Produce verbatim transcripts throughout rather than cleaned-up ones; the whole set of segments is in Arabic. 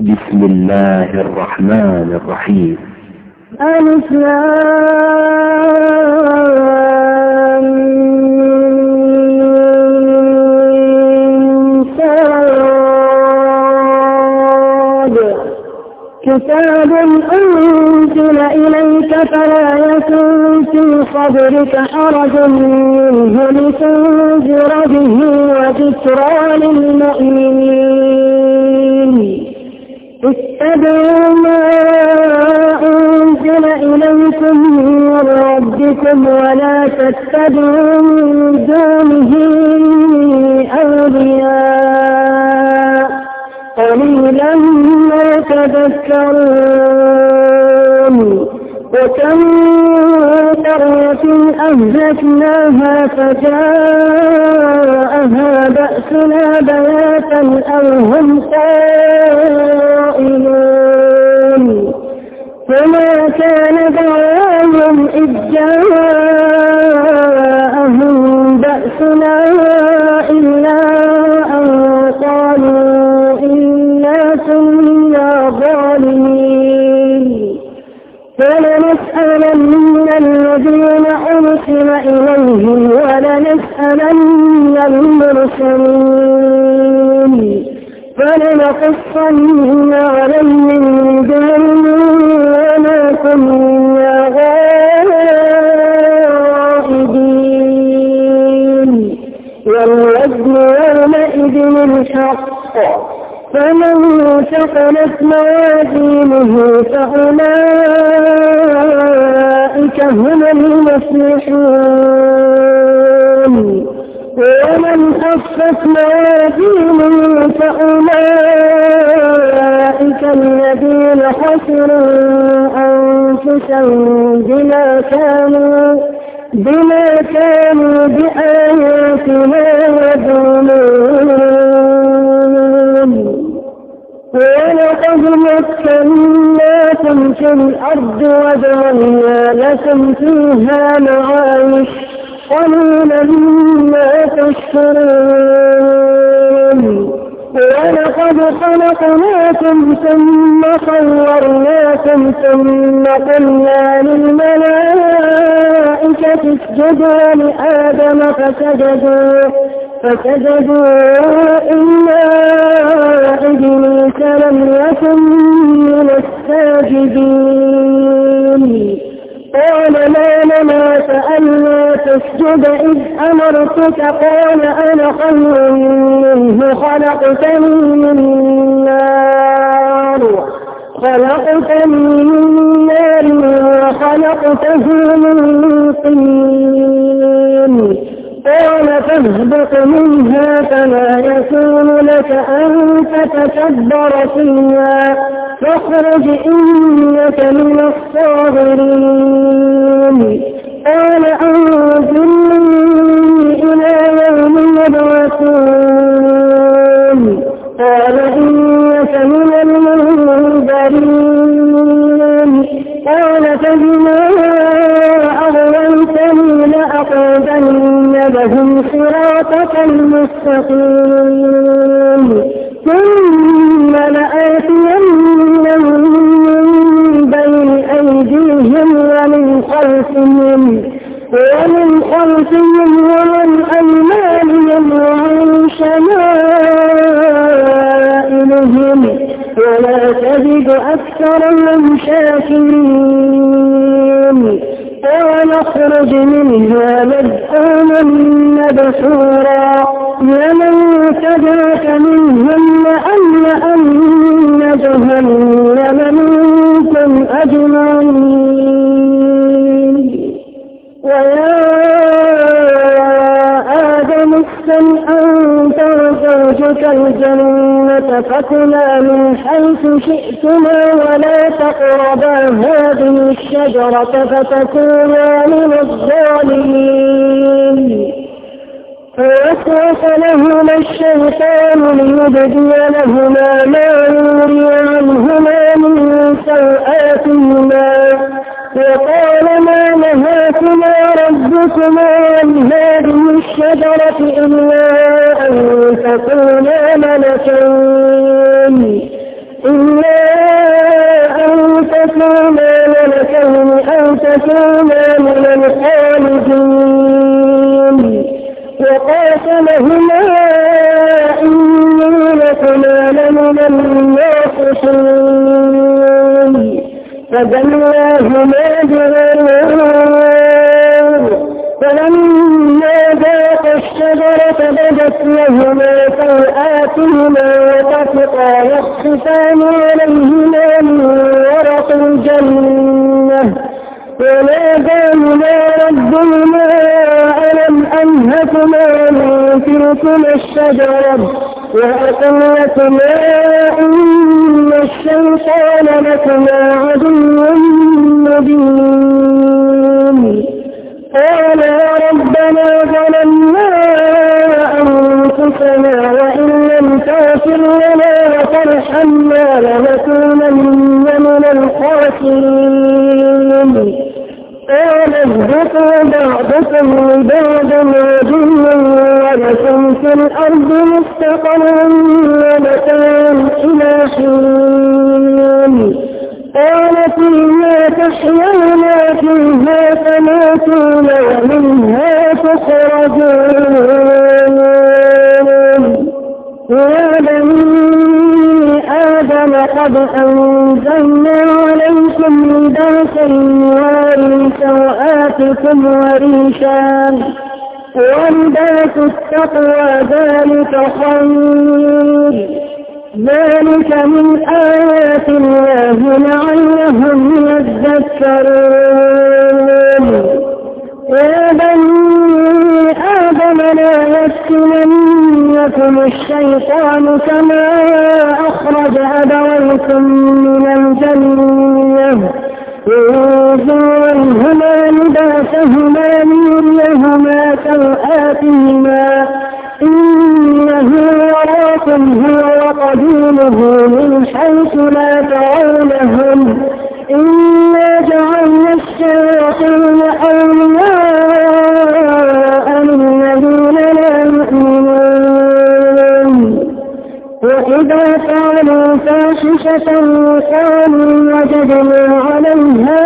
بسم الله الرحمن الرحيم. الإسلام صاد كتاب أنزل إليك فلا يكن في صدرك حرج منه لتنذر به وذكرى للمؤمنين. اتبعوا ما أنزل إليكم من ربكم ولا تتبعوا من دونه أولياء قليلا ما تذكرون. وكم قرية أهلكناها فجاءها بأسنا بياتا أو هم قائلون فما كان دعواهم إذ جاءهم بأسنا إلا أن قالوا إنا كنا ظالمين. فلنسألن الذين أرسل إليهم ولنسألن المرسلين فلنقصن عليهم بعلم وما كنا غائبين. والوزن يومئذ الحق فمن ثقلت موازينه فأولئك هم المفلحون. ومن خفت موازينه فأولئك الذين خسروا أنفسهم بما كانوا بما كانوا بآياتنا يظلمون. ولقد مكناكم في الأرض وجعلنا لكم فيها معايش قليلا ما تشكرون. ولقد خلقناكم ثم صورناكم ثم قلنا للملائكة اسجدوا لآدم فسجدوا فسجدوا إلا إبليس لم يكن من الساجدين. قال ما منعك ألا تسجد إذ أمرتك؟ قال أنا خير منه خلقتني من نار خلقتني من نار وخلقته من طين. قال فاهبط منها فما يكون لك أن تتكبر فيها فاخرج إنك من الصاغرين. قال أنظرني إلى يوم يبعثون. قال إنك من المنذرين. قال فبما أغويتني لأقعدن لهم صراطك المستقيم ثم لآتينهم من بين أيديهم ومن خلفهم ومن خلفهم ومن أيمانهم وعن شمائلهم ولا تجد أكثرهم شاكرين. قال اخرج منها مذءوما مدحورا ومن تبعك منهم لأملأن جهنم منكم أجمعين. ويا آدم اسكن أنت وزوجك الجنة فكلا من حيث شئتما ولا تقربا هذه الشجرة فتكونا من الظالمين. فوسوس لهما الشيطان ليبدي لهما ما يوري عنهما من سوآتهما وقال ما نهاكما ربكما عن هذه الشجرة إلا أن تكونا ملكين لكونا من الخالدين وقاسمهما إني لكما لمن الناصحين فدلاهما بغرور فلما ذاقا الشجرة بدت لهما سوآتهما وطفقا يخصفان عليهما من ورق الجنة وناداهما ربهما ألم أنهكما من تلكما الشجرة وأقل لكما إن الشيطان لكما عدو مبين قالا ربنا ظلمنا أنفسنا وإن لم تغفر لنا وترحمنا لنكونن من الخاسرين قال اهبطوا بعضكم لبعض عدو ولكم في الأرض مستقر ومتاع إلى حين قال فيها تحيون فيها تموتون ومنها تخرجون يا بني آدم قد أنزلنا عليكم لباسا يواري سوآتكم وريشا ولباس التقوى ذلك خير ذلك من آيات الله لعلهم يذكرون يا بني آدم لا يفتننكم الشيطان كما أخرج أبويكم من الجنة ينزع عنهما لباسهما ليريهما سوآتهما إنه يراكم هو وقبيله من حيث لا ترونهم إنا جعلنا الشياطين أولياء للذين لا يؤمنون وإذا فعلوا فاحشة قالوا وجدنا عليها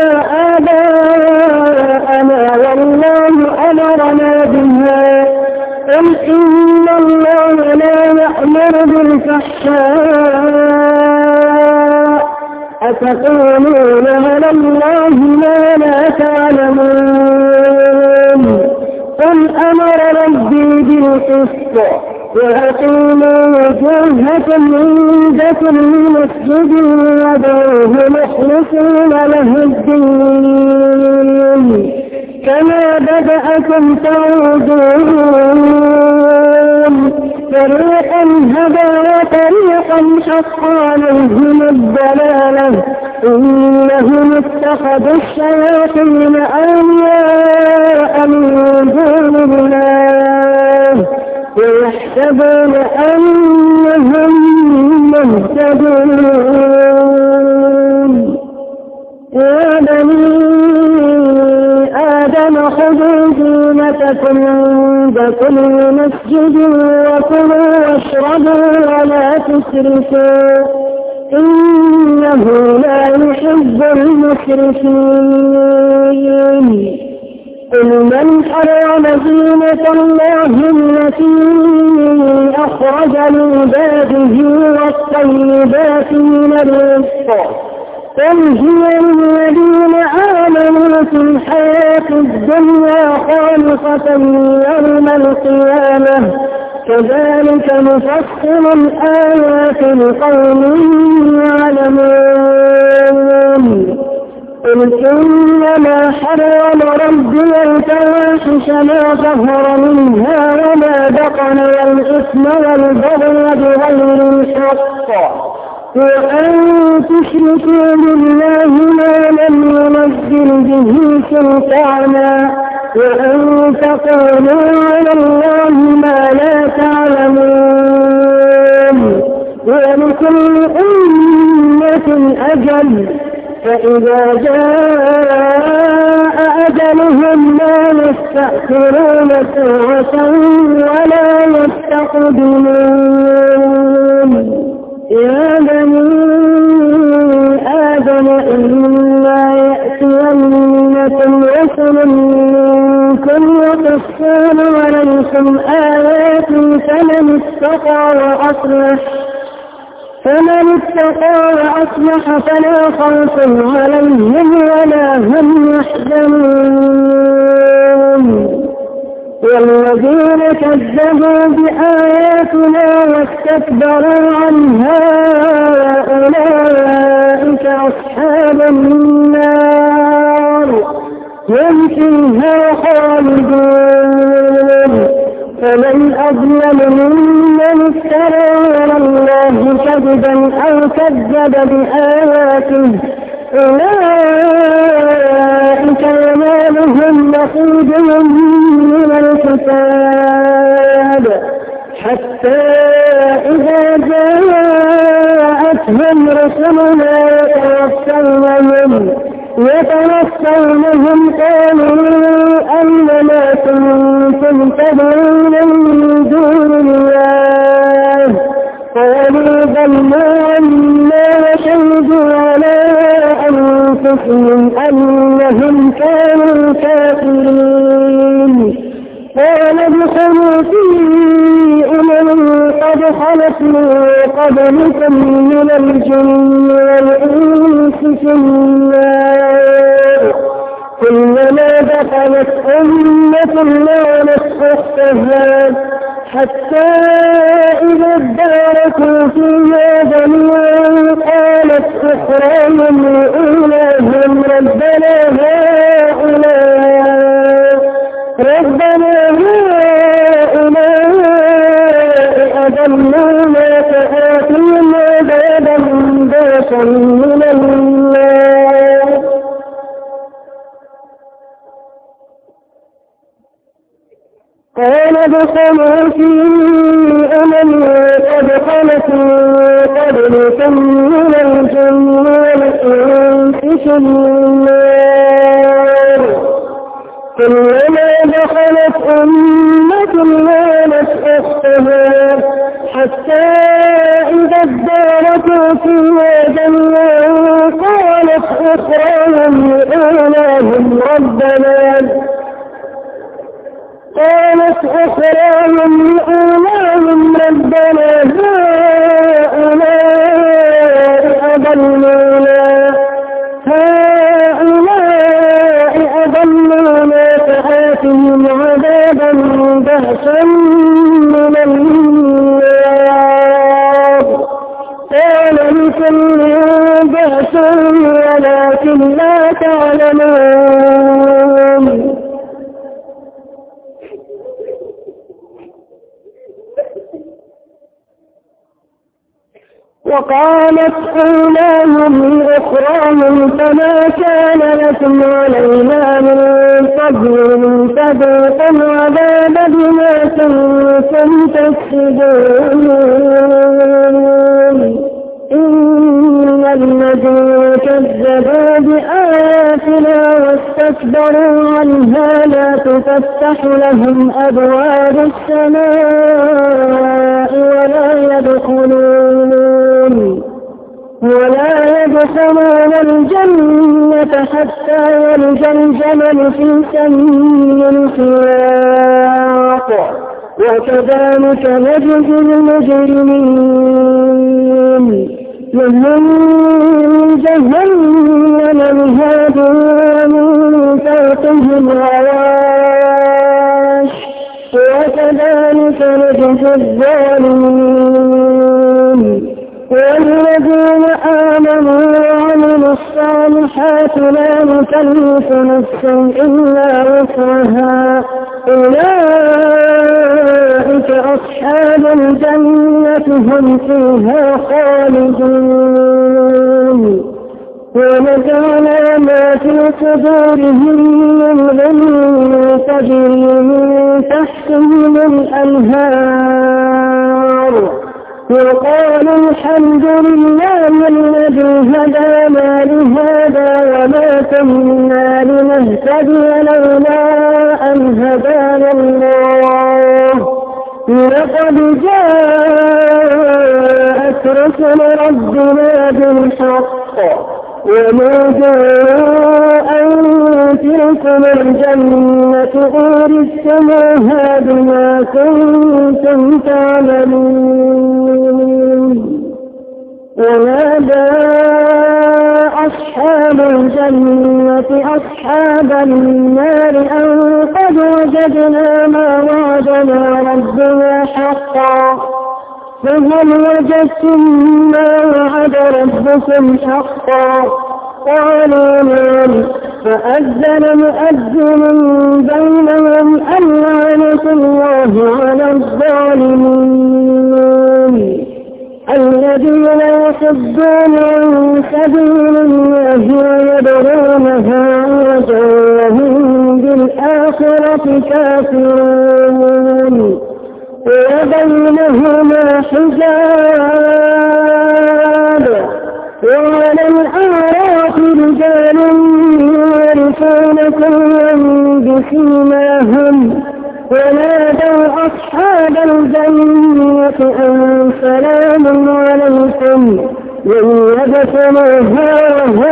آباءنا والله أمرنا بها قل إن الله لا يأمر بالفحشاء أتقولون على الله ما لا تعلمون قل أمر ربي بالقسط وأقيموا وجوهكم عند كل مسجد وادعوه مخلصين له الدين كما بدأكم تعودون فريقا هدى وطريقا حق عليهم الضلالة إنهم اتخذوا الشياطين أولياء من دون الله ويحسبون أنهم مهتدون يا بني آدم خذوا زينتكم عند كل مسجد وكلوا واشربوا ولا تسرفوا إنه لا يحب المسرفين قل من حرم زينة الله التي أخرج لعباده والطيبات من الرزق قل هي للذين آمنوا في الحياة الدنيا خالصة يوم القيامة كذلك نفصل الآيات لقوم يعلمون قل إنما حرم ربي الفواحش ما ظهر منها وما بطن والإثم والبغي بغير الحق وأن تشركوا بالله ما لم ينزل به سلطانا وأن تقولوا على الله ما لا تعلمون ولكل أمة أجل فإذا جاء أجلهم لا يستأخرون ساعة ولا يستقدمون يا بني آدم إما يأتين لكم آياتي فمن اتقى وأصلح فمن اتقى وأصلح فلا خوف عليهم ولا هم يحزنون والذين كذبوا بآياتنا واستكبروا عنها أولئك أصحاب النار هم فيها خالدون فمن أظلم ممن افترى على الله كذبا أو كذب بآياته أولئك ينالهم نصيبهم من الكتاب حتى إذا جاءتهم رسلنا يتوفونهم يتوفونهم قالوا أين ما كنتم تدعون من دون الله قالوا ضلوا عنا وشهدوا على أنفسهم أنهم كانوا كافرين قال ادخلوا في أمم قد خلت من قبلكم من الجن والإنس في النار كلما دخلت أمة لعنت أختها حتى إذا اداركوا فيها جميعا قالت أخراهم لأولاهم ربنا هؤلاء ربنا هؤلاء أضلونا فآتهم عذابا ضعفا من النار قال ادخلوا في أمم قد خلت من قبلكم من الجن والإنس في النار كلما دخلت أمة لعنت أختها حتى إذا اداركوا فيها جميعا قالت أخراهم لأولاهم ربنا قالت أخراهم لأولاهم ربنا هؤلاء أضلونا هؤلاء أضلونا فآتهم عذابا ضعفا من النار قال لكل بأس ولكن لا تعلمون وقالت أولاهم لأخراهم فما كان لكم علينا من فضل فذوقوا العذاب بما كنتم تكسبون إن الذين كذبوا بآياتنا واستكبروا عنها لا تفتح لهم أبواب السماء ولا يدخلون ولا يدخلون الجنة حتى يلج الجمل في سم الخياط وكذلك نجزي المجرمين لهم جهنم مهاد ومن فوقهم غواش وكذلك نجزي الظالمين والذين آمنوا وعملوا الصالحات لا نكلف نفسا إلا وسعها أولئك أصحاب الجنة هم فيها خالدون ونزعنا ما في صدورهم من غل تجري من تحتهم الأنهار وقالوا الحمد لله الذي هدانا لهذا وما كنا لنهتدي لولا أن هدانا الله لقد جاءت رسل ربنا بالحق ونودوا أن تلكم الجنة أورثتموها بما كنتم تعملون. ونادى أصحاب الجنة أصحاب النار أن قد وجدنا ما وعدنا ربنا حقا فهل وجدتم ما وعد ربكم حقا؟ قالوا نعم. فأذن مؤذن بينهم اللعنة الله على الظالمين. الذين يصدون عن سبيل الله ويبغونها عوجا وهم بالآخرة كافرون وبينهما حجاب. وعلى الأعراف رجال يعرفون كلا بسيماهم ونادوا أصحاب الجنة أن سلام عليكم لم يدخلوها وهم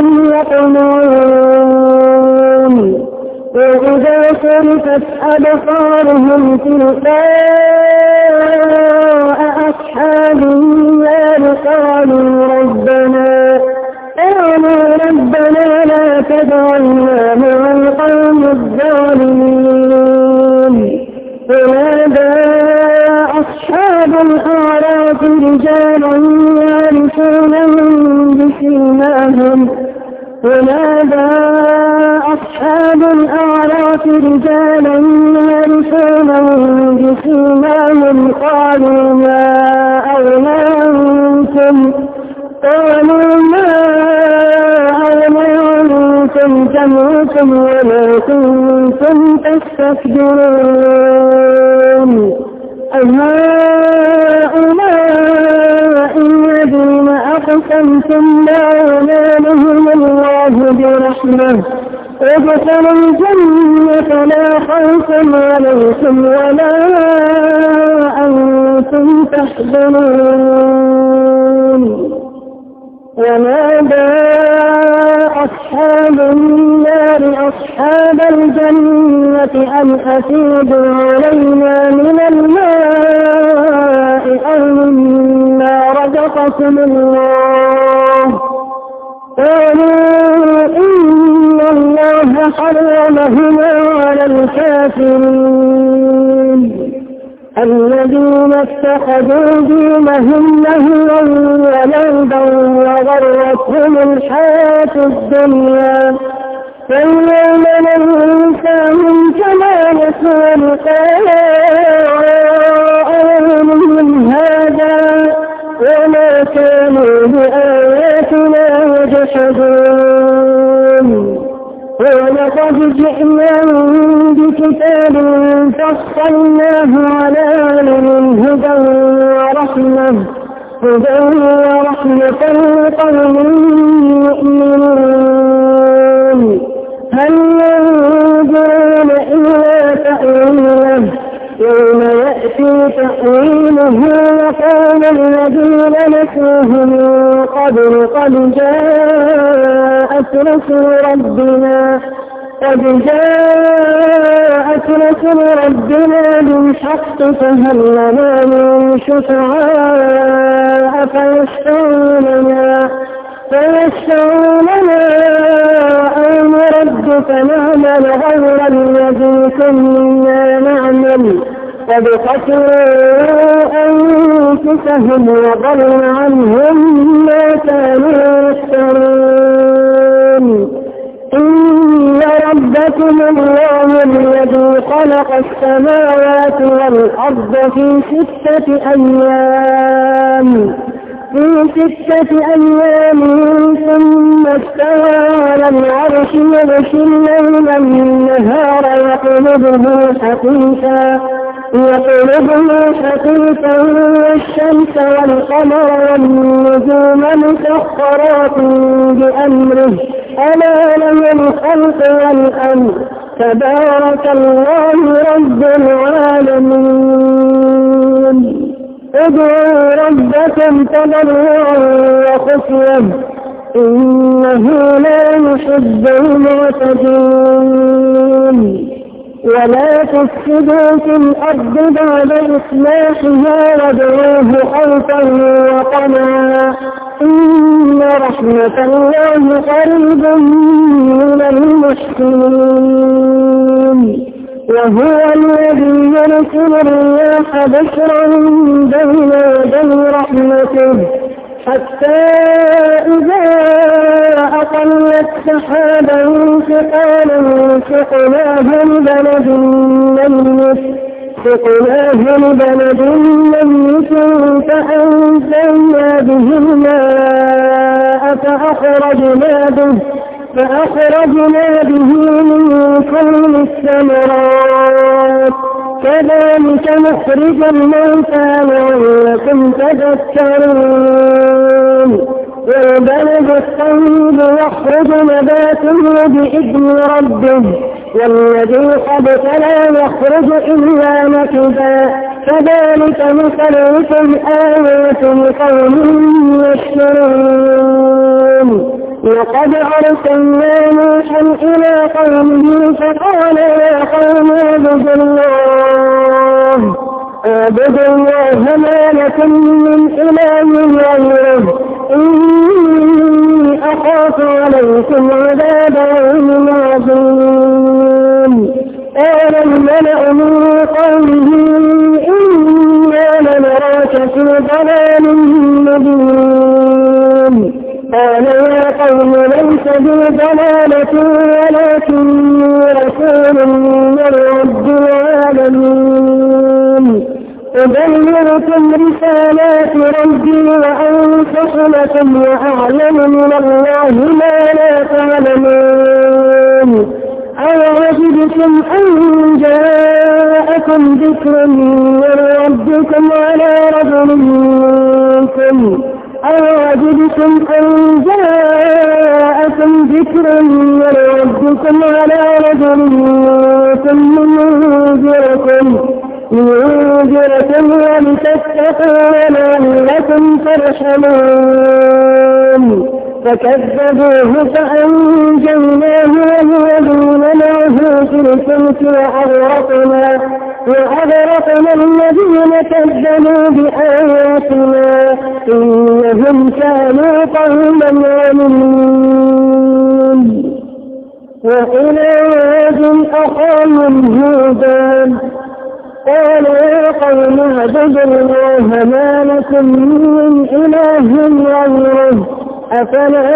يطمعون. وإذا صرفت أبصارهم تلقاء أصحاب النار قالوا ربنا قالوا ربنا لا تجعلنا مع القوم الظالمين. ونادى أصحاب الأعراف رجالا يعرفونهم بسيماهم ونادى أصحاب الأعراف رجالا يعرفونهم بسيماهم قالوا ما أغنى عنكم قالوا ما أغنى عنكم جمعكم وما كنتم تستكبرون. أهؤلاء الذين أقسمتم لا ينالهم الله برحمة ادخلوا الجنة لا خوف عليكم ولا أنتم تحزنون. ونادى أصحاب النار أصحاب الجنة أن أفيضوا علينا من الماء أو مما رزقكم الله. قالوا إن الله حرمهما على الكافرين الذين اتخذوا دينهم لهوا ولعبا وغرتهم الحياة الدنيا فاليوم ننساهم كما نسوا لقاءهم هذا وما كانوا بآياتنا يجحدون. ولقد جئناهم بكتاب فصلناه على علم هدى ورحمة هدى ورحمة لقوم يؤمنون. هل ينظرون إلا تأويله يوم يأتي تأويله وقال الذين نسوه من قبل قد جاءت رسل ربنا قد جاءت رسل ربنا بالحق فهل لنا من شفعاء فيشفعوا لنا فيشفعوا لنا أو نرد فنعمل غير الذي كنا نعمل قد خسروا أنفسهم وضل عنهم ما كانوا يفترون. إن ربكم الله الذي خلق السماوات والأرض في ستة أيام في ستة أيام ثم استوى على العرش يغشي الليل النهار يطلبه حثيثا يطلبه حثيثا والشمس والقمر والنجوم مسخرات بأمره ألا له الخلق والأمر تبارك الله رب العالمين. ادعوا ربكم تضرعا وخفيا إنه لا يحب المعتدين. ولا تفسدوا في الأرض بعد إصلاحها وادعوه خوفا وطمعا إن رحمة الله قريب من المحسنين. وهو الذي يرسل الرياح بشرا بين يدي رحمته حتى إذا أقلت سحابا ثقالا سقناه لبلد ميت سقناه لبلد ميت فأنزلنا به الماء فأخرجنا به فأخرجنا به من كل الثمرات كذلك نخرج الموتى لعلكم تذكرون. والبلد الطيب يخرج نباته بإذن ربه والذي خبث لا يخرج إلا نكدا كذلك نصرف الآيات لقوم يشكرون. لقد أرسلنا نوحا إلى قومه فقال يا قوم اعبدوا الله اعبدوا الله ما لكم من إله غيره إني أخاف عليكم عذاب يوم عظيم. قال الملأ من قومه إنا لنراك في ضلال مبين. قال يا قوم ليس بي ضلالة ولكني رسول من رب العالمين أبلغكم رسالات ربي وأنصح لكم وأعلم من الله ما لا تعلمون. أوعجبتم أن جاءكم ذكر من ربكم على رجل منكم أوعجبتم أن جاءكم ذكر من ربكم على رجل منكم لينذركم لينذركم ولتتقوا ولعلكم ترحمون. فكذبوه فأنجيناه والذين معه في الفلك وأغرقنا وأغرقنا الذين كذبوا بآياتنا إنهم كانوا قوما عمين. وإلى عاد أخاهم هودا قال يا قوم اعبدوا الله ما لكم من إله غيره أفلا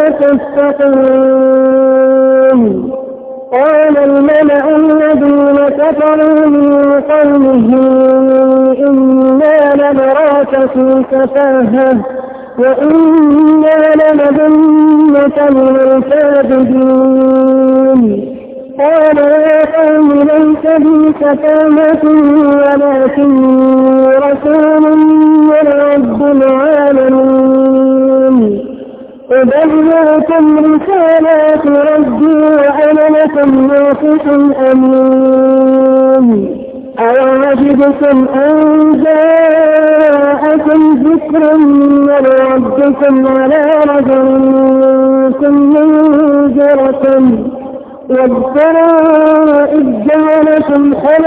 تتقون. قال الملأ الذين كفروا من قومه إنا لنراك في سفاهة وإنا لنظنك من الكاذبين. قال يا قوم ليس بي سفاهة ولكني رسول من رب العالمين أبلغكم رسالات ربي وأنا لكم ناصح أمين. أوعجبتم أن جاءكم ذكر من ربكم على رجل منكم لينذركم واذكروا إذ جعلكم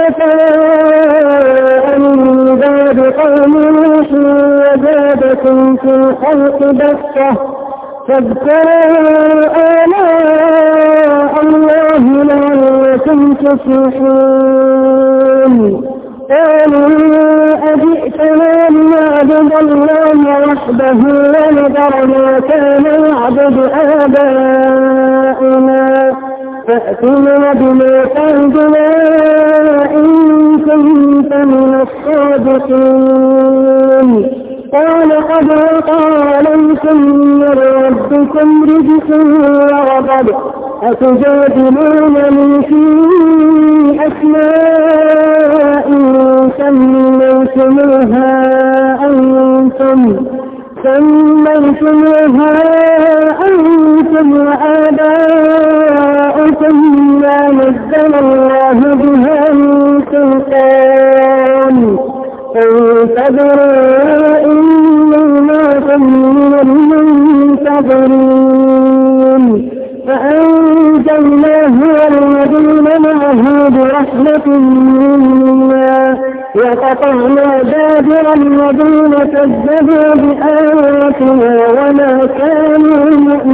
خلفاء من بعد قوم نوح وزادكم في الخلق بسطة فاذكروا آلاء الله لعلكم تفلحون. قالوا أجئتنا لنعبد الله وحده ونذر ما كان يعبد آباؤنا فأتنا بما تعدنا إن كنت من الصادقين. قال قد وقع عليكم من ربكم رجس وغضب أتجادلونني في أسماء سميتموها أنتم سميتموها أنتم وآباؤكم ما نزل الله بها من سلطان فانتظروا إني معكم من المنتظرين. المؤمنين فأنجيناه والذين معه برحمة منا وقطعنا دابر الذين كذبوا بآياتنا وما كانوا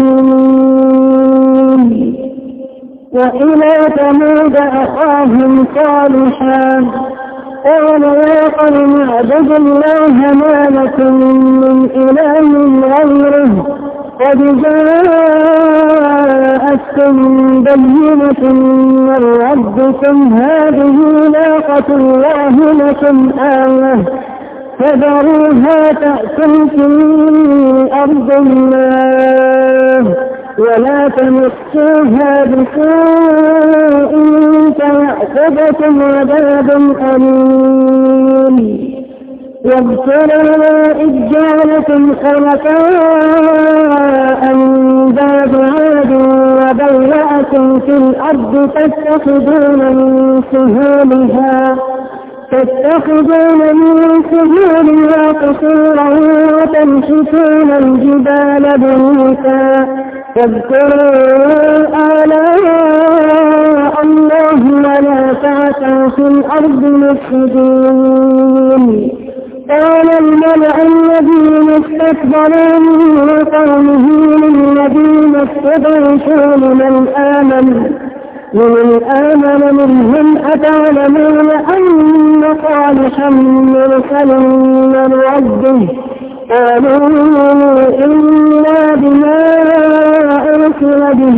مؤمنين. وإلى ثمود أخاهم صالحا قال يا قوم اعبدوا الله ما لكم من إله غيره قد جاءتكم بينة من ربكم هذه ناقة الله لكم آية فذروها تأكل في أرض الله ولا تمسوها بسوء فيأخذكم عذاب أليم. واذكروا إذ جعلكم خلفاء من بعد عاد وبوأكم في الأرض تتخذون من سهولها تتخذون من سهولها قصورا وتنحتون الجبال بيوتا واذكروا آلاء الله ولا تعثوا في الأرض مفسدين. قال الملأ الذين استكبروا من قومه للذين استضعفوا لمن آمن لمن آمن منهم أتعلمون أن صالحا مرسل من ربه قالوا إنا بما أرسل به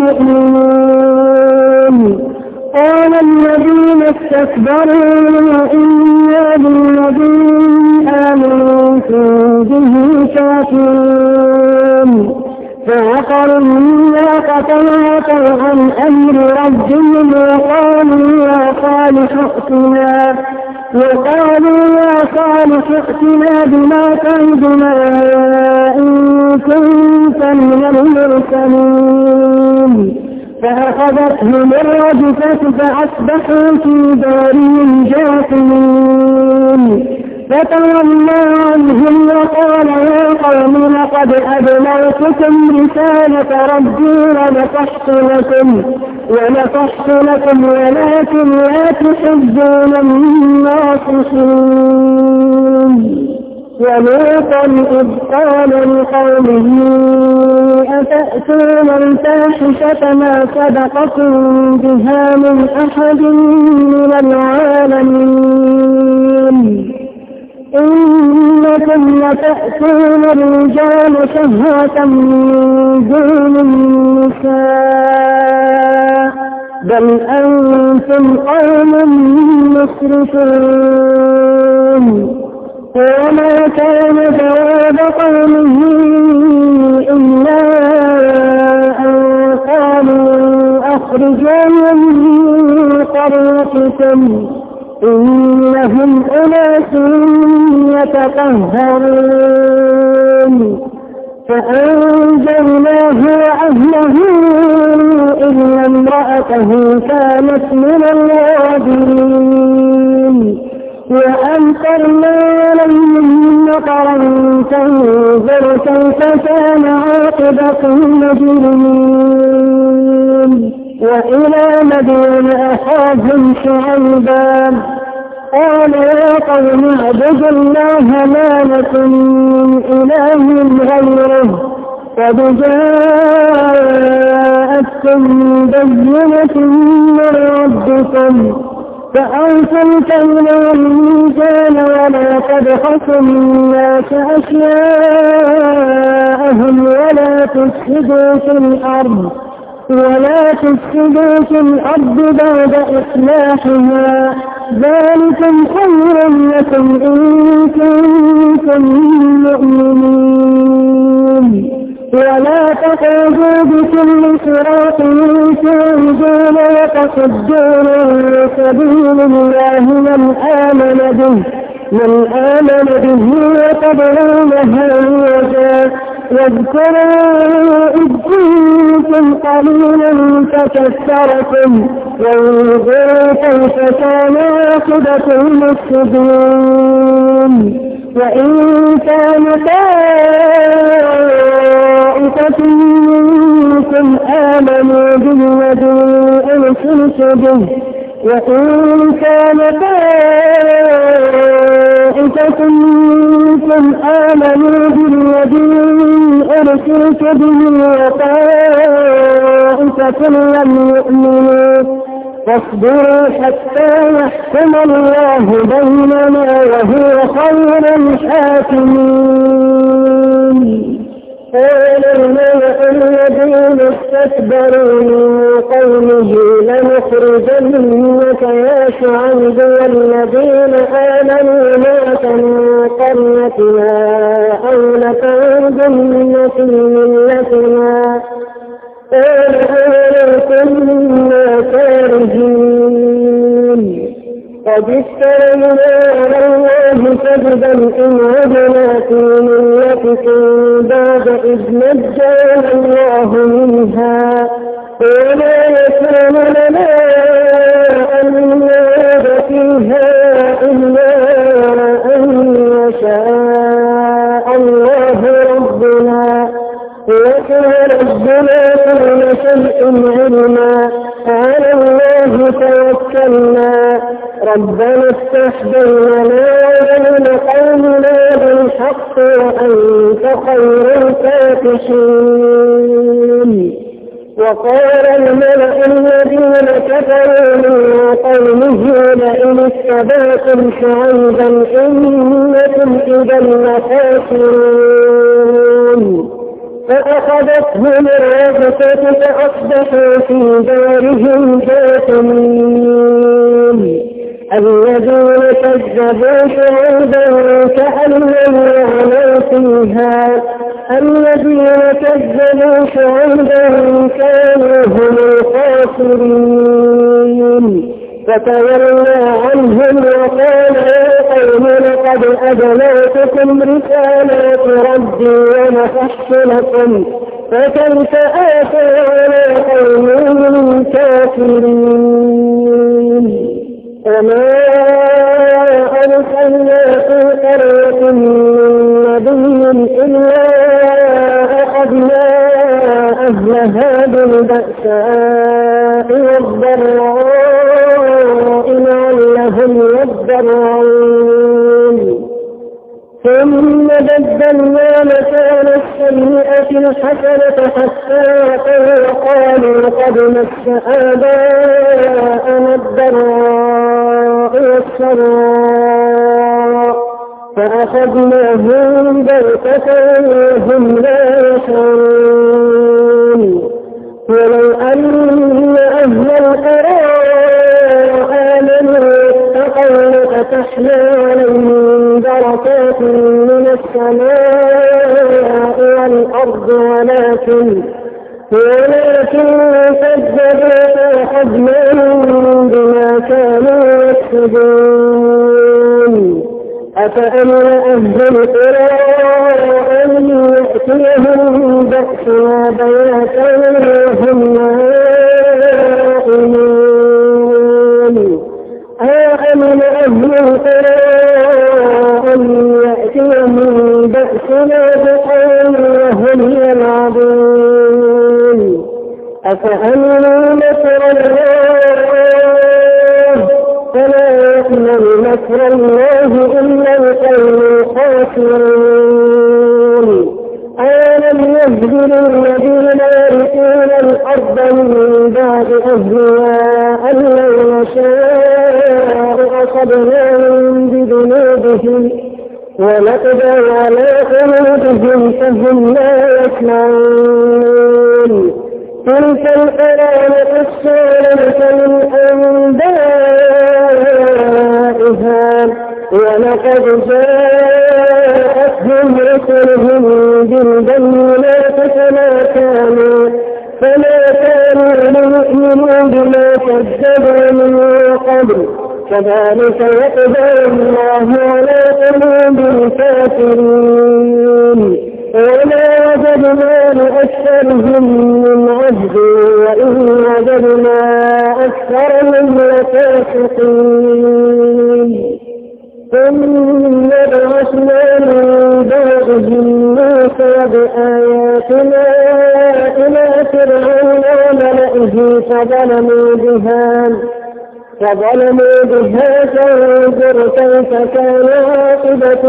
مؤمنون. قال الذين استكبروا إنا بالذي آمنتم به كافرون فعقروا الناقة وعتوا عن أمر ربهم وقالوا يا صالح ائتنا وقالوا يا صالح ائتنا بما تعدنا إن كنت من المرسلين. فأخذتهم الرجفة فأصبحوا في دارهم جاثمين. فتولى عنهم وقال يا قوم لقد أبلغتكم رسالة ربي ونصحت لكم ونصحت لكم ولكن لا تحبون الناصحين. ولوطا إذ قال لقومه أتأتون الفاحشة ما سبقكم بها من أحد من العالمين إنكم لتأتون الرجال شهوة من دون النساء بل أنتم قوم مسرفون. وما كان جواب قومه إلا أن قالوا أخرجوهم من قريتكم إنهم أناس يتطهرون. فأنجيناه وأهله إلا امرأته كانت من الغابرين. وأمطرنا عليهم مطرا فانظر كيف كان عاقبة المجرمين. وإلى مدين أخاهم شعيبا قال يا قوم اعبدوا الله ما لكم من إله غيره قد جاءتكم بينة من ربكم فأوفوا الكيل والميزان ولا تبخسوا الناس أشياءهم ولا تفسدوا في الأرض ولا تفسدوا في الأرض بعد إصلاحها ذلكم خير لكم إن كنتم مؤمنين. ولا تقعدوا بكل صراط تعوجون وتصدون عن سبيل الله من آمن به من آمن به وتبغونها عوجا واذكروا إذ كنتم قليلا فكثركم وانظروا كيف كان عاقبة المفسدين. وإن كان طائفة منكم آمنوا بالذي أرسلت به وإن كان طائفة منكم آمنوا بالذي أرسلت به وطائفة لم يؤمنوا فاصبروا حتى يحكم الله بيننا وهو خير الحاكمين. قال الملأ الذين استكبروا من قومه لنخرجنك يا شعيب والذين آمنوا معك من قريتنا أو لتعودن في ملتنا قال أولو كنا كارهين. قد افترينا على الله كذبا إن عدنا في ملتكم بعد إذ نجانا الله منها وما يكون لنا أن نعود فيها إلا أن يشاء الله ربنا وكان ربنا كل شيء علما. على الله توكلنا ربنا افتح بيننا وبين قومنا بالحق وأنت خير الفاتحين. وقال الملأ الذين كفروا من قومه لئن اتبعتم شعيبا إنكم إذا لخاسرون. فأخذتهم الرجفة فأصبحوا في دارهم جاثمين. الذين كذبوا شعيبا كأن لم يغنوا فيها الذين كذبوا شعيبا كانوا هم الخاسرين. فتولى عنهم وقال يا قوم لقد أبلغتكم رسالات ربي ونصحت لكم فكيف آتي على قوم كافرين. وما أرسلنا في قرية من نبي إلا أخذنا أهلها بالبأساء والضراء لعلهم يضرعون. ثم بدلنا مكان السيئة الحسنة حتى وقالوا قد مس آباءنا الضراء والسراء فأخذناهم بغتة وهم لا يشعرون. ولو أن أهل القرى آمنوا واتقوا لفتحنا عليهم بركات من السماء والأرض ولكن ولكن كذبوا فأخذناهم بما كانوا يكسبون. أفأمن أهل القرى أن يأتيهم بأسنا بياتا وهم نائمون. أفأمن أهل القرى أن يأتيهم بأسنا ضحى وهم يلعبون. أفأمنوا مكر الله فلا يأمن مكر الله إلا القوم الخاسرون. ألم يهد للذين يرثون الأرض من بعد أهلها أن لو نشاء أصبناهم بذنوبهم ونقدر على قلوبهم فهم لا يسمعون. تلك القرى نقص عليك من أنبائها ولقد جاءتهم رسلهم بالبينات فما كانوا فما كانوا ليؤمنوا بما كذبوا من قبل كذلك يطبع الله على قلوب الكافرين. وما وجدنا لأكثرهم من عهد وإن وجدنا أكثرهم لفاسقين. ثم بعثنا به فظلموا بها فظلموا بها فانظر كيف كان عاقبة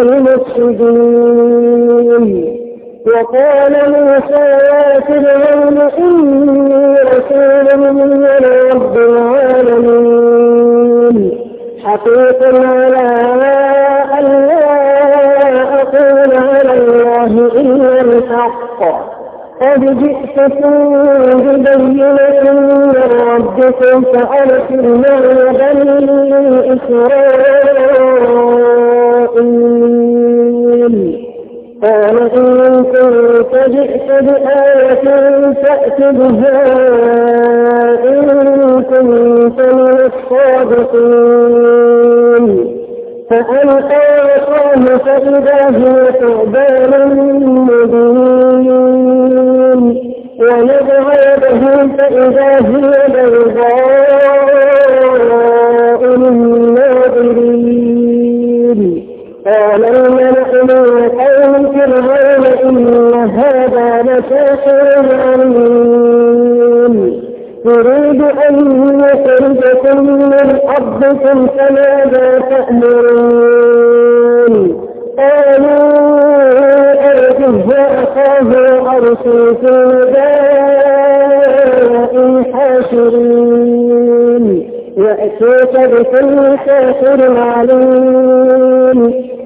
المفسدين. وقال موسى يا فرعون إني رسول من رب العالمين حقيق على أن لا أقول على الله إلا الحق قد جئتكم ببينة من ربكم فأرسل معي بني إسرائيل. قال إن كنت جئت بآية فأت بها إن كنت من الصادقين. فألقى عصاه فإذا هي ثعبان مبين ونزع يده فإذا هي بيضاء للناظرين. قال الملأ من قوم فرعون إن هذا لساحر عليم يريد أن يخرجكم من أرضكم فماذا تأمرون؟ قالوا أرجه وأخاه وأرسل في مدائن حاشرين يأتوك بكل ساحر عليم.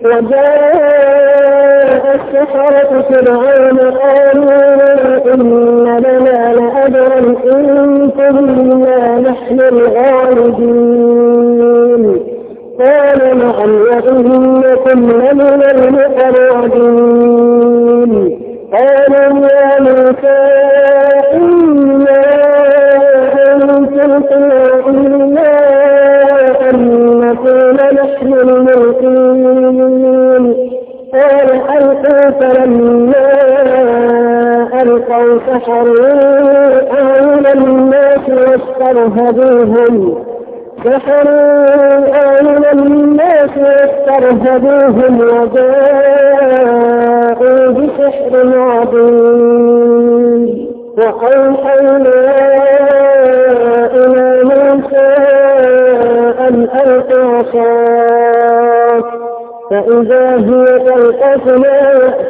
وجاء السحرة فرعون قالوا إن لنا لأجرا إن كنا نحن الغالبين. قال نعم وإنكم لمن المقربين. قالوا يا موسى إنا أن تلقي وإنا أن نكون نحن الملقين. قال ألقوا فلما ألقوا سحروا أعين الناس واسترهبوهم سحروا أعين الناس واسترهبوهم وجاءوا بسحر عظيم. وأوحينا إلى موسى أن ألق عصاك فإذا هي تلقف ما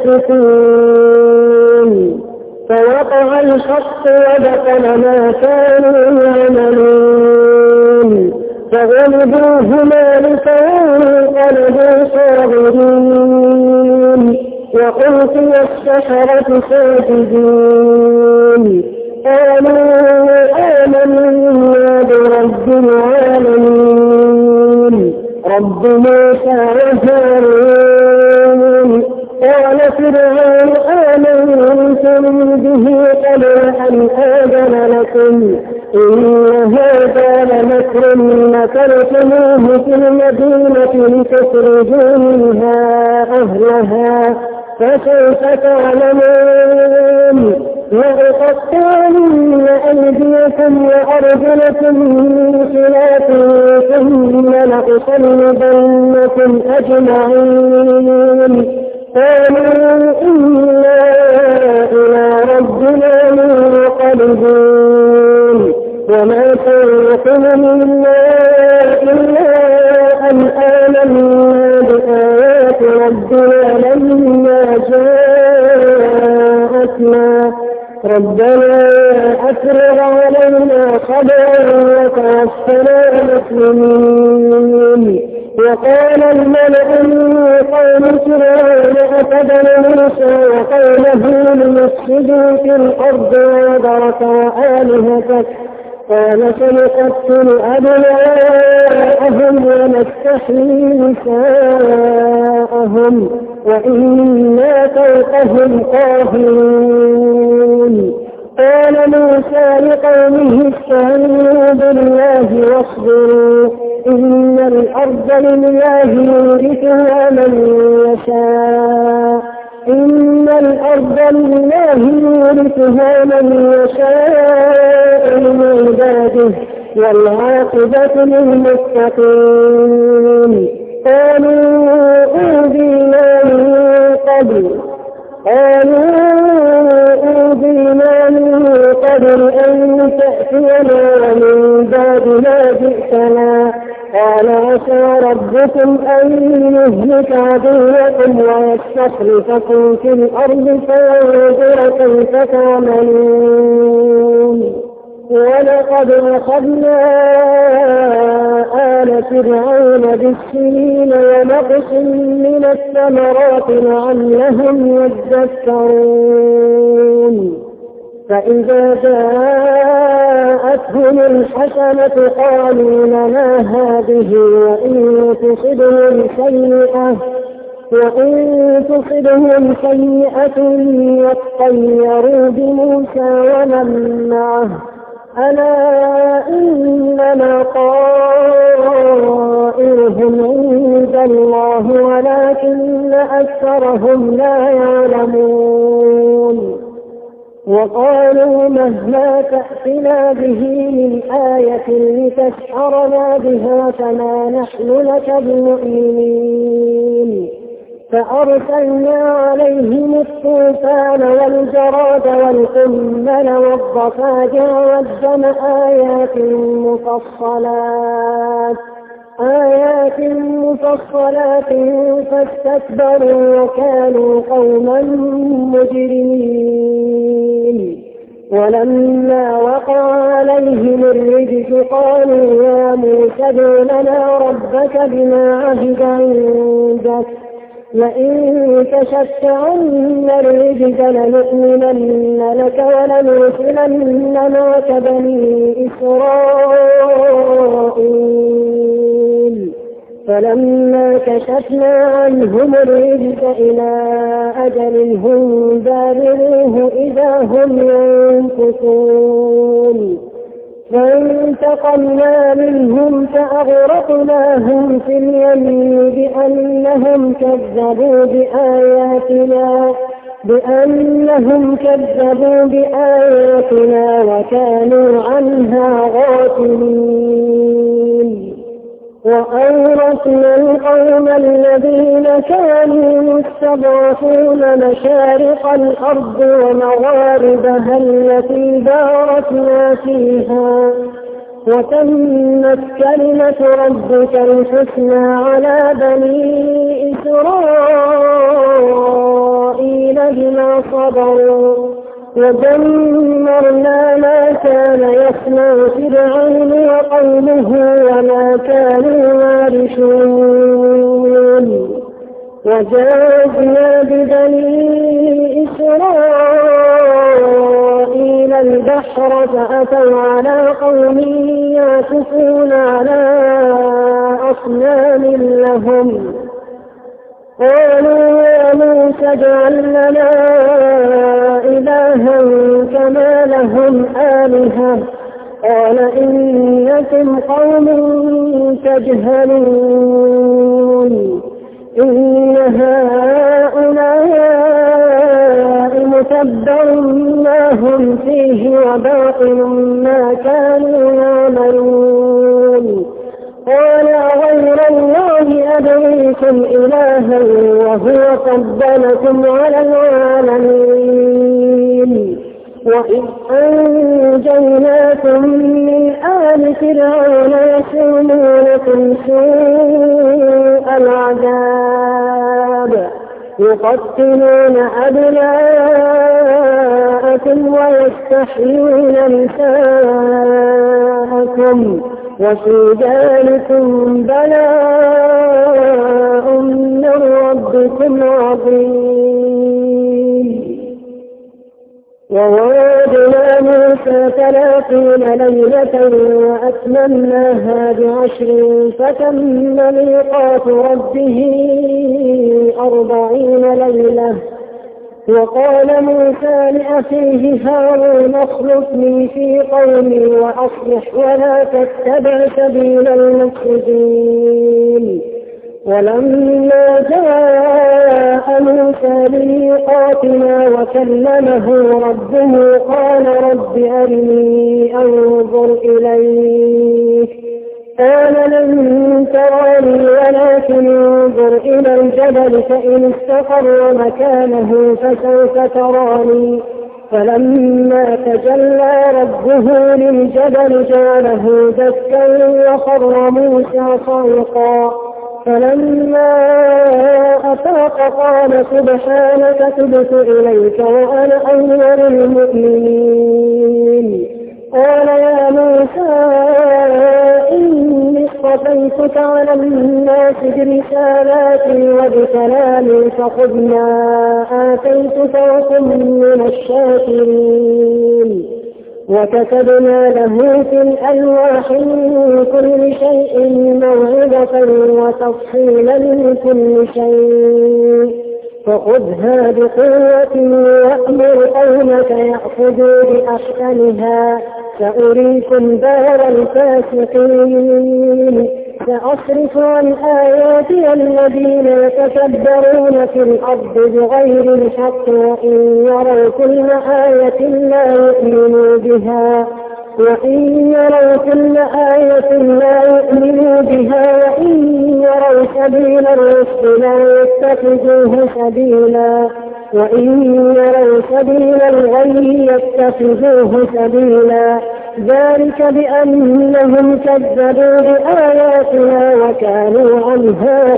يأفكون. فوقع الحق وبطل ما كانوا يعملون. فغلبوا هنالك وانقلبوا صاغرين وألقي السحرة ساجدين. قالوا آمنا برب العالمين رب موسى وهارون. قال فرعون آمنتم به قبل أن آذن لكم إن هذا لمكر مكرتموه في المدينة لتخرجوا منها أهلها فسوف تعلمون. لأقطعن أيديكم وأرجلكم من خلاف ثم لأصلبنكم أجمعين. قالوا إنا إلى ربنا منقلبون. وما تنقم منا إلا أن آمنا بآيات ربنا لما جاءتنا ربنا أفرغ علينا صبرا وتوفنا مسلمين. وقال الملأ من قوم فرعون أتذر موسى وقومه ليفسدوا في الأرض ويذرك وآلهتك قال سنقتل أبناءهم ونستحيي نساءهم وإنا فوقهم قاهرون. قال موسى لقومه استعينوا بالله واصبروا إن الأرض لله يورثها من يشاء إن الأرض لله يورثها من يشاء من عباده والعاقبة للمتقين. قالوا أوذينا من قبل قالوا أوذينا من قبل أن تأتينا ومن بعد ما جئتنا. قال عسى ربكم أن يهلك عدوكم ويستخلفكم في الأرض فينظر كيف تعملون. ولقد أخذنا آل فرعون بالسنين ونقص من الثمرات لعلهم يذكرون. فإذا جاءتهم الحسنة قالوا لنا هذه وإن تصبهم سيئة وإن تصبهم سيئة يطيروا بموسى ومن معه ألا إنما طائرهم عند الله ولكن أكثرهم لا يعلمون. وقالوا مهما تأتنا به من آية لتسحرنا بها فما نحن لك بمؤمنين. فأرسلنا عليهم الطوفان والجراد والقمل والضفادع والدم آيات مفصلات آيات مفصلات فاستكبروا وكانوا قوما مجرمين. ولما وقع عليهم الرجس قالوا يا موسى ادع لنا ربك بما عهد عندك لئن كشفت عنا الرجس لنؤمنن لك ولنرسلن معك بني إسرائيل. فلما كشفنا عنهم الرجس إلى أجل هم بالغوه إذا هم ينكثون. فانتقمنا منهم فأغرقناهم في اليم بأنهم كذبوا بآياتنا بأنهم كذبوا بآياتنا وكانوا عنها غافلين. وأورثنا القوم الذين كانوا يستضعفون مشارق الأرض ومغاربها التي باركنا فيها وتمت كلمة ربك الحسنى على بني إسرائيل بما صبروا ودمرنا ما كان يصنع فرعون وقومه وما كانوا يعرشون. وجاوزنا ببني إسرائيل البحر فأتوا على قوم يعكفون على أصنام لهم قالوا يا موسى اجعل لنا إلها كما لهم آلهة قال إنكم قوم تجهلون. إن هؤلاء متبر ما هم فيه وباطل ما كانوا يعملون. قال غير الله أبغيكم إلها وهو فضلكم على العالمين. وإذ أنجيناكم من آل فرعون يسومونكم سوء العذاب يقتلون أبناءكم ويستحيون نساءكم وفي ذلكم بلاء من ربكم عظيم. ووعدنا موسى ثلاثين ليلة وأتممناها بعشر فتم ميقات ربه أربعين ليلة. وقال موسى لأخيه هارون اخلفني في قومي وأصلح ولا تتبع سبيل المفسدين. ولما جاء موسى لميقاتنا وكلمه ربه قال رب أرني أنظر إليك قال لن تراني ولكن انظر إلى الجبل فإن استقر مكانه فسوف تراني. فلما تجلى ربه للجبل الجبل جعله دكا وخر موسى صعقا فلما أفاق قال سبحانك تبت إليك وأنا أول المؤمنين. قال يا موسى إني اصطفيتك على الناس برسالاتي وبكلامي فخذ ما آتيتك وكن من الشاكرين. وكتبنا له في الألواح من كل شيء موعظة وتفصيلا لكل شيء فخذها بقوة وأمر قومك يأخذوا بأحسنها سأريكم دار الفاسقين. سأصرف عن آياتي الذين يتكبرون في الأرض بغير الحق وإن يروا كل آية لا يؤمنوا بها وإن يروا كل آية لا يؤمنوا بها وإن يروا سبيل الرشد لا يتخذوه سبيلا وإن يروا سبيل الغي يتخذوه سبيلا. ذلك بأنهم كذبوا بآياتنا وكانوا عنها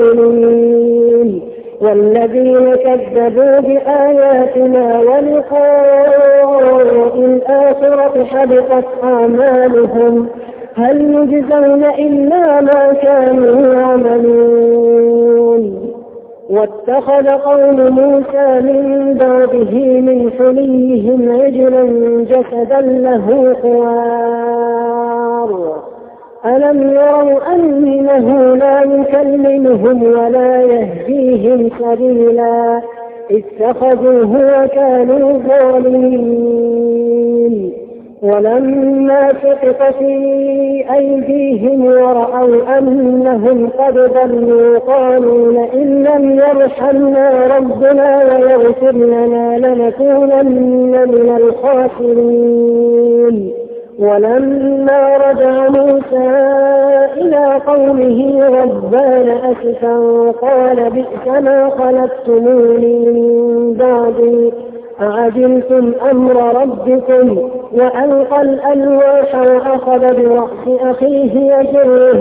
غافلين. والذين كذبوا بآياتنا ولقاء الآخرة حبطت أعمالهم هل يجزون إلا ما كانوا يعملون. واتخذ قوم موسى من بعده من حليهم عجلا جسدا له خوار ألم يروا أنه لا يكلمهم ولا يهديهم سبيلا اتخذوه وكانوا ظالمين. ولما سقط في أيديهم ورأوا أنهم قد ضلوا قالوا لئن لم يرحمنا ربنا ويغفر لنا لنكونن من الخاسرين. ولما رجع موسى إلى قومه غضبان أسفا قال بئس ما خلفتموني من بعدي أعجلتم أمر ربكم وألقى الألواح وأخذ برأس أخيه يجره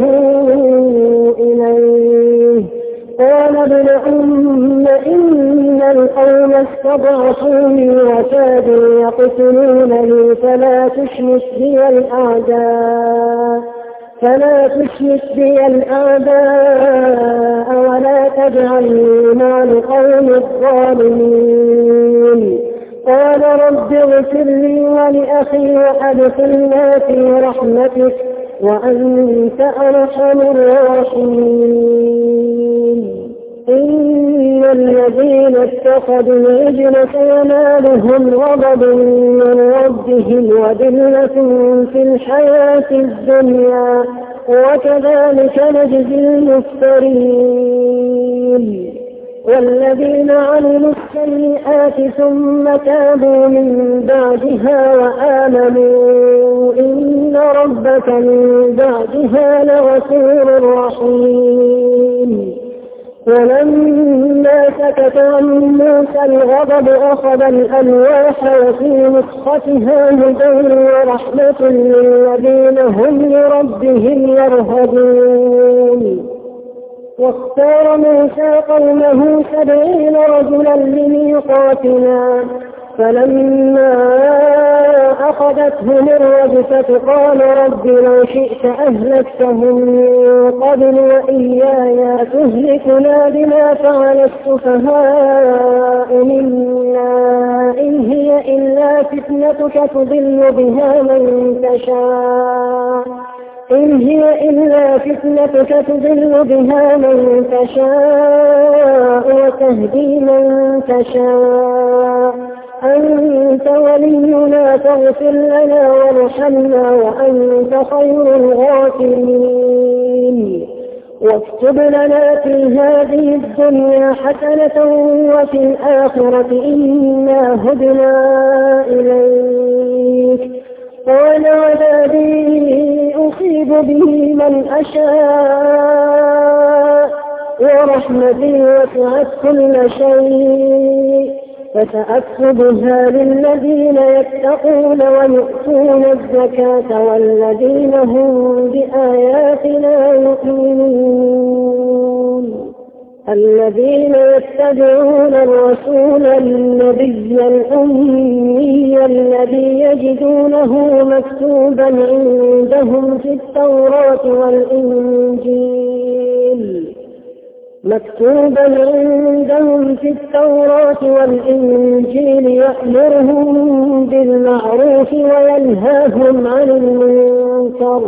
إليه قال ابن أم إن القوم استضعفوني وكادوا يقتلونني فلا تشمت بي الأعداء فلا تشمت بي الأعداء ولا تجعلني مع القوم الظالمين. قال رب اغفر لي ولأخي وأدخلنا في رحمتك وأنت أرحم الراحمين. إن الذين اتخذوا العجل سينالهم غضب من ربهم وذلة في الحياة الدنيا وكذلك نجزي المفترين. والذين عملوا السيئات ثم تابوا من بعدها وآمنوا إن ربك من بعدها لغفور رحيم. ولما سكت عن موسى الغضب أخذ الألواح وفي نسختها هدى ورحمة للذين هم لربهم يرهبون. واختار موسى قومه سبعين رجلا لميقاتنا فلما أخذتهم الرجفة قال رب لو شئت أهلكتهم من قبل وإياي تهلكنا بما فعل السفهاء منا إن هي إلا فتنتك تضل بها من تشاء إن هي إلا فتنتك تضل بها من تشاء وتهدي من تشاء أنت ولينا فاغفر لنا وارحمنا وأنت خير الغافرين. واكتب لنا في هذه الدنيا حسنة وفي الآخرة إنا هدنا إليك. قال عذابي أصيب به من أشاء ورحمتي وسعت كل شيء فسأكتبها للذين يتقون ويؤتون الزكاة والذين هم بآياتنا يؤمنون. الذين يتبعون الرسول النبي الأمي الذي يجدونه مكتوبا عندهم في التوراة والإنجيل مكتوبا عندهم في التوراة والإنجيل يأمرهم بالمعروف وينهاهم عن المنكر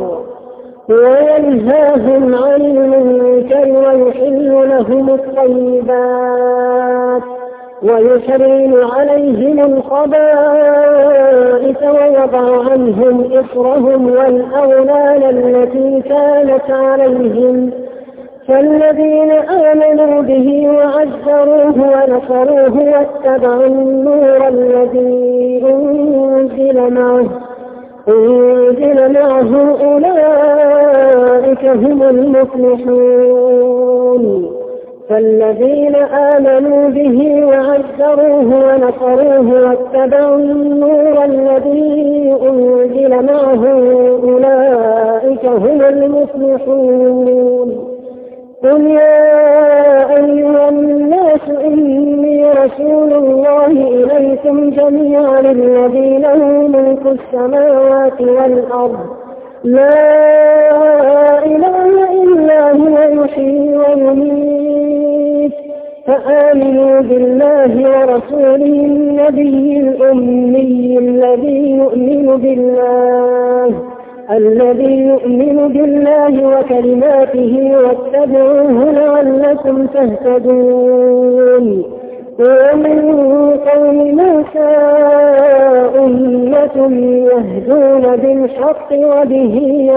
وينهاهم عن المنكر ويحل لهم الطيبات ويحرم عليهم الخبائث ويضع عنهم إصرهم والأغلال التي كانت عليهم. فالذين آمنوا به وعزروه ونصروه واتبعوا النور الذي أنزل معه أنزل معه أولئك هم المفلحون. فالذين آمنوا به وعزروه ونصروه واتبعوا النور الذي أنزل معه أولئك هم المفلحون. قل يا أيها الناس إني رسول الله إليكم جميعا الذي له ملك السماوات والأرض لا إله إلا هو يحيي ويميت فآمنوا بالله ورسوله النبي الأمي الذي يؤمن بالله الذي يؤمن بالله وكلماته واتبعوه لعلكم تهتدون. ومن قوم موسى أمة يهدون بالحق وبه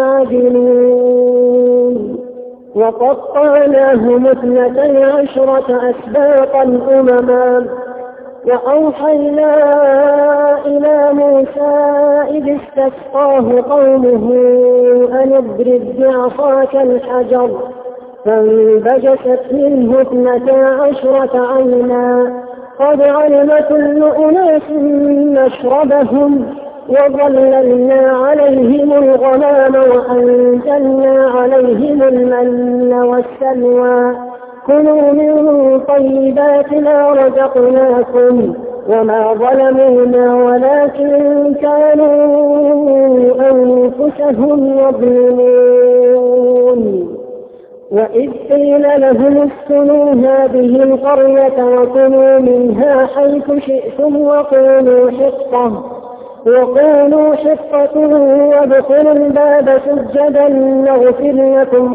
يعدلون. وقطعناهم اثنتي عشرة أسباطا أمما وأوحينا إلى موسى إذ استسقاه قومه أن اضرب بعصاك الحجر فانبجست منه اثنتا عشرة عينا قد علم كل أناس مشربهم وظللنا عليهم الغمام وأنزلنا عليهم المن والسلوى كلوا من طيبات ما رزقناكم وما ظلمونا ولكن كانوا أنفسهم يظلمون. وإذ قيل لهم اسكنوا هذه القرية وكلوا منها حيث شئتم وقولوا حطة وقولوا حطة وادخلوا الباب سجدا نغفر لكم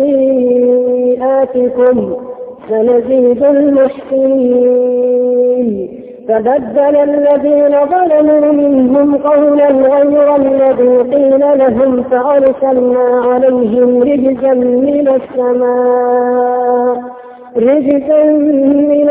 خطيئاتكم سنزيد المحسنين. فبدل الذين ظلموا منهم قولا غير الذي قيل لهم فأرسلنا عليهم رجزا من السماء رجزا من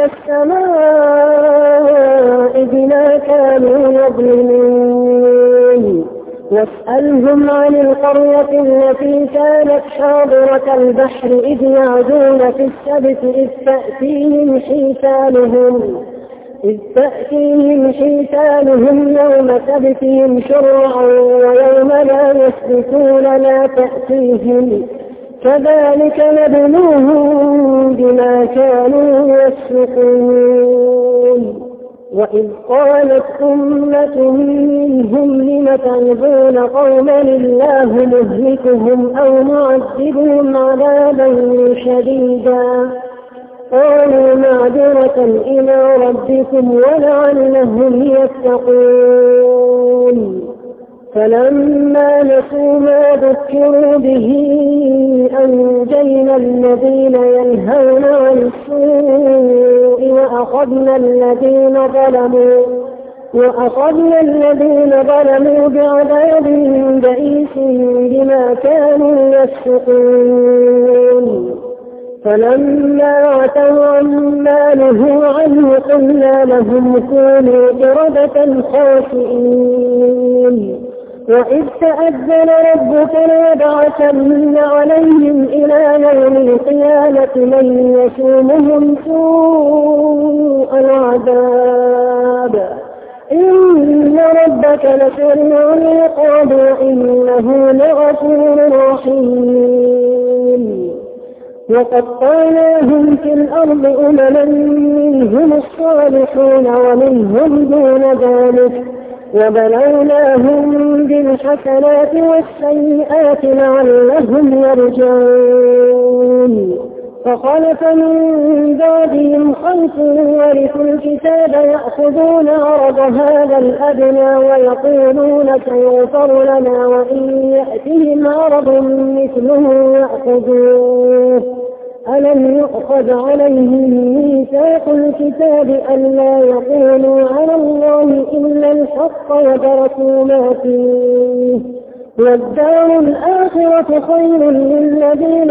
السماء بما كانوا يظلمون. واسألهم عن القرية التي كانت حاضرة البحر إذ يعدون في السبت إذ تأتيهم حيتانهم إذ تأتيهم حيتانهم يوم سبتهم شرعا ويوم لا يسبتون لا تأتيهم كذلك نبلوهم بما كانوا يفسقون. وإذ قالت أمة منهم لم تعظون قوما الله مهلكهم أو معذبهم عذابا شديدا قالوا معذرة إلى ربكم ولعلهم يتقون. فلما نسوا ما ذكروا به أنجينا الذين ينهون عن السوء وأخذنا الذين ظلموا وأخذنا الذين ظلموا بعذاب بئيس بما كانوا يفسقون. فلما عتوا عما نهوا عنه قلنا لهم كونوا قردة خاسئين وإذ تأذن ربك ليبعثن عليهم إلى يوم القيامة من يسومهم سوء العذاب إن ربك لسريع العقاب وإنه لغفور رحيم وقطعناهم في الأرض أمما منهم الصالحون ومنهم دون ذلك وبلوناهم بالحسنات والسيئات لعلهم يرجعون فخلف من بعدهم خلف ورثوا الكتاب يأخذون عرض هذا الأدنى ويقولون سيغفر لنا وإن يأتهم عرض مثله يأخذوه ألم يؤخذ عليهم ميثاق الكتاب ألا يقولوا على الله إلا الحق ودرسوا ما فيه والدار الآخرة خير للذين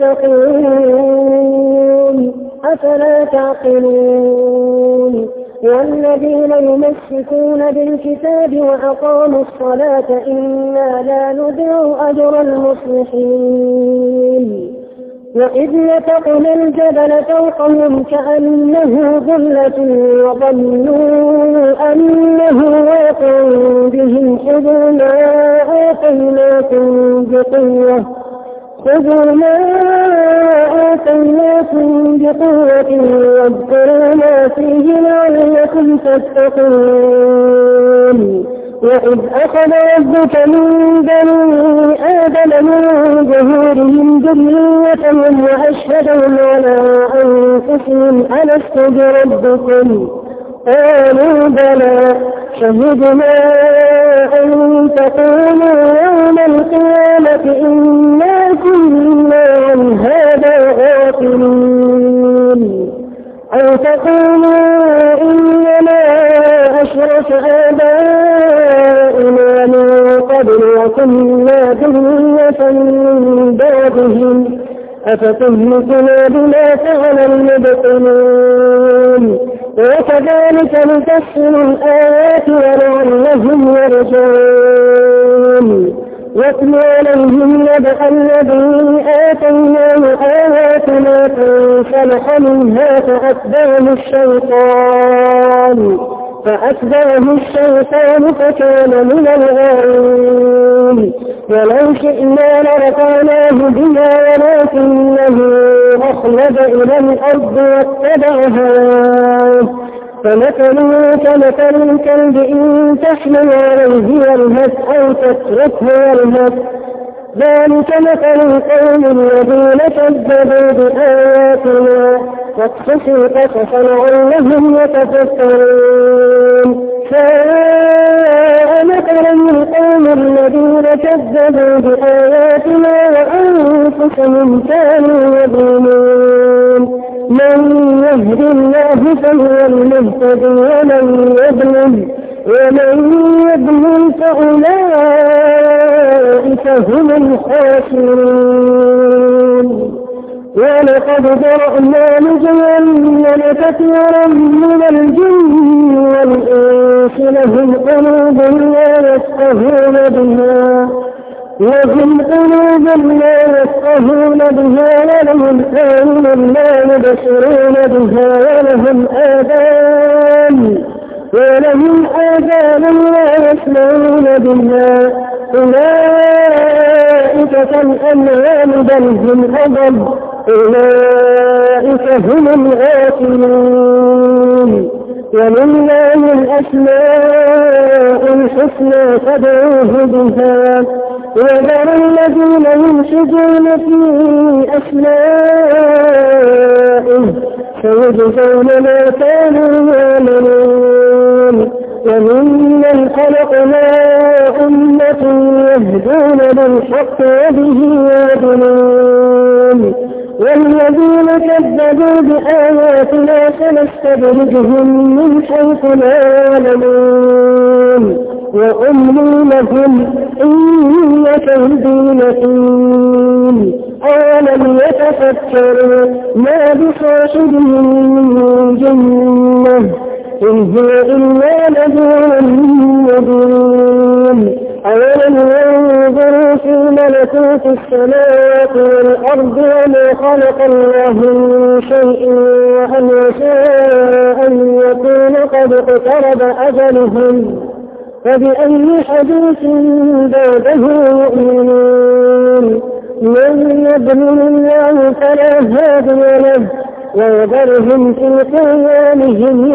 يتقون أفلا تعقلون والذين يمسكون بالكتاب وأقاموا الصلاة إنا لا نضيع أجر المصلحين وإذ نتقنا الجبل فوقهم كأنه ظلة وظنوا أنه واقع بهم خذوا ما آتيناكم بقوة خذوا ما آتيناكم بقوة واذكروا ما فيه لعلكم تتقون وإذ أخذ ربك من بني آدم من ظهورهم ذريتهم وأشهدهم على أنفسهم ألست بربكم قالوا بلى شهدنا أن تقولوا يوم القيامة إنا كنا عن هذا غافلين أو تقولوا إنما أشرك آباؤنا من قبل وكنا ذرية من بعدهم أفتهلكنا بما فعل المبطلون وكذلك نفصل الآيات ولعلهم يرجعون واتل عليهم نبأ الذي آتيناه آياتنا فانسلخ منها فأتبعه الشيطان فأتبعه الشيطان فكان من الغاوين ولو شئنا لرفعناه بها ولكنه أخلد إلى الأرض واتبع هواه فمثله كمثل الكلب إن تحمل عليه يلهث أو تتركه يلهث ذلك مثل القوم الذين كذبوا بآياتنا واقصص القصص لعلهم يتفكرون ساء مثلا القوم الذين كذبوا بآياتنا وأنفسهم كانوا يظلمون من يهد الله فهو المهتدي ومن يضلل ومن يضلل فأولئك هم الخاسرون ولقد ذرأنا لجهنم كثيرا من الجن والإنس لهم قلوب لا يفقهون بها لهم قلوب لا يفقهون بها ولهم أعين لا يبصرون بها ولهم آذان ولهم آذان لا يسمعون بها أولئك كالأنعام بل هم أضل أولئك هم الغافلون ولله الأسماء الحسنى فادعوه بها وذروا الذين يلحدون في أسمائه سيجزون ما كانوا يعملون وممن خلقنا أمة يهدون بالحق وبه يعدلون والذين كذبوا بآياتنا سنستدرجهم من حيث لا يعلمون وأملي لهم إن كيدي متين أولم يتفكروا ما بصاحبهم من جنة إن هو إلا نذير مبين أولم ينظروا في ملكوت السماوات والأرض وما خلق الله من شيء وأن يشاء أن يكون قد اقترب أجلهم فبأي حديث بعده يؤمنون من يضلل الله فلا هادي له ويذرهم في طغيانهم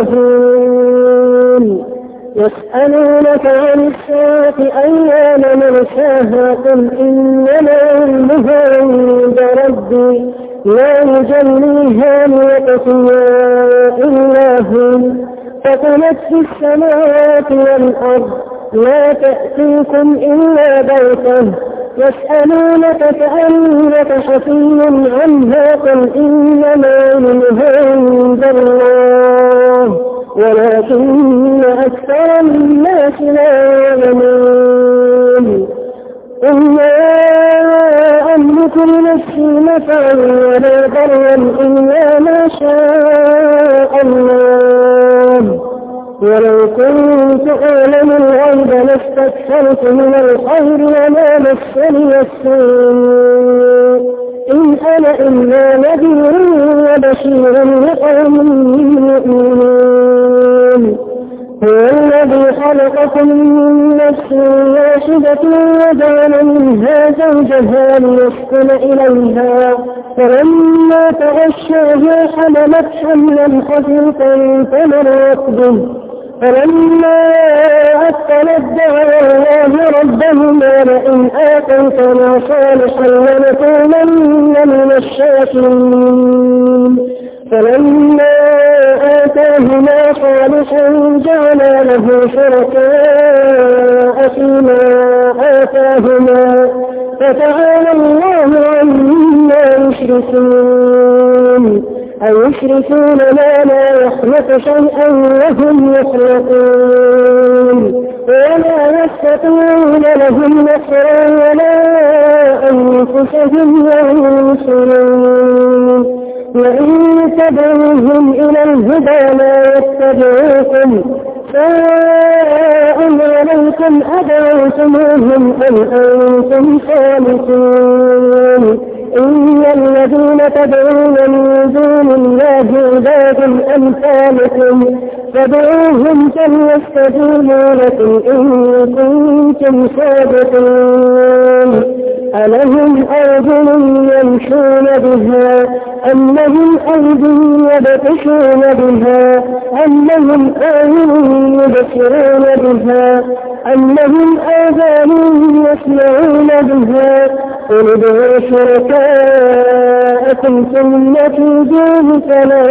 يعمهون يسألونك عن الساعة أيان مرساها قل إنما علمها عند ربي لا يجليها لوقتها إلا هو ثقلت في السماوات والأرض لا تأتيكم إلا بغتة يسألونك كأنك حفي عنها قل إنما علمها عند الله ولكن أكثر الناس لا يعلمون قل لا أملك لنفسي نفعا ولا ضرا إلا ما شاء الله ولو كنت أعلم الغيب لاستكثرت من الخير وما مسني السوء إن أنا إلا نذير وبشير لقوم يؤمنون هو الذي خلقكم من نفس واحدة وجعل منها زوجها ليسكن إليها فلما تغشاها حملت حملا خفيفا فمرت به فلما أثقلت دعوا الله ربهما لئن آتيتنا صالحا لنكونن من الشاكرين فلما آتاهما صالحا جعلا له شركاء فيما آتاهما فتعالى الله عما يشركون أيشركون ما لا يخلق شيئا وهم يخلقون ولا يستطيعون لهم نصرا ولا أنفسهم ينصرون وإن تدعوهم إلى الهدى لا يتبعوكم سواء عليكم أدعوتموهم أم أنتم صامتون إن الذين تدعون من دون الله عباد أمثالكم فادعوهم فليستجيبوا لكم إن كنتم صادقين ألهم أرجل يمشون بها أم لهم أيد يبطشون بها أم لهم أعين يبصرون بها أم لهم آذان يسمعون بها قل ادعوا شركاءكم ثم كيدوه فلا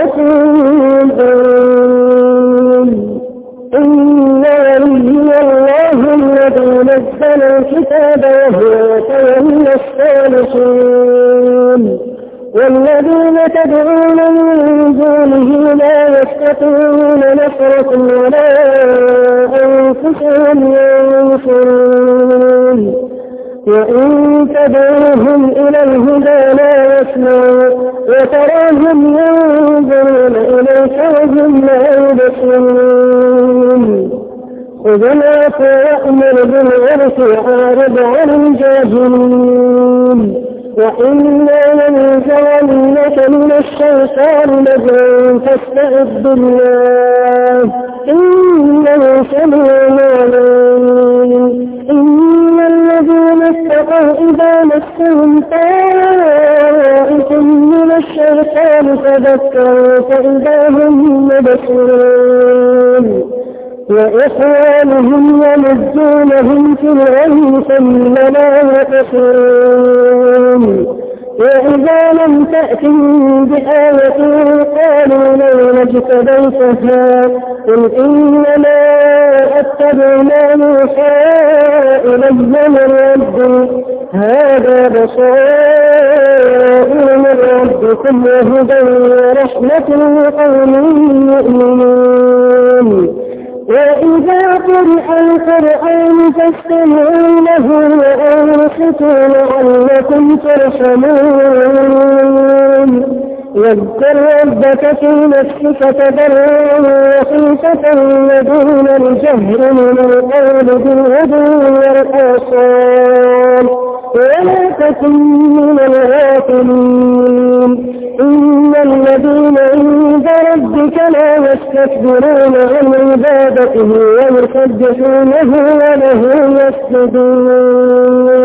تنظرون إن ولي الله الذي نزل الكتاب وهو يتولى الصالحين والذين تدعون من دونه لا يستطيعون نصركم ولا أنفسهم ينصرون وإن تدعوهم إلى الهدى لا يسمعوا وتراهم ينظرون إليك وهم لا يبصرون خذ العفو وأمر بالعرف وأعرض عن الجاهلين وإنا ينزغنك من الشيطان نزغ فاستعذ بالله إنه سميع عليم إن الذين اتقوا إذا مسهم طائف من الشيطان تذكروا فإذا هم مبصرون وإخوانهم يمدونهم في الغي ثم لا يقصرون وإذا لم تأتهم بآية قالوا لو اجتبيتها قل إنما أتبع ما يوحى إلي من ربي هذا بصائر من ربكم وهدى ورحمة لقوم يؤمنون وإذا قرئ القرآن فاستمعوا له وأنصتوا لعلكم ترحمون واذكر ربك ربك في نفسك تضرعا وخيفة ودون الجهر من القول بالغدو والآصال ولا تكن من الغافلين إن الذين عند ربك لا يستكبرون عن عبادته ويسبحونه وله يسجدون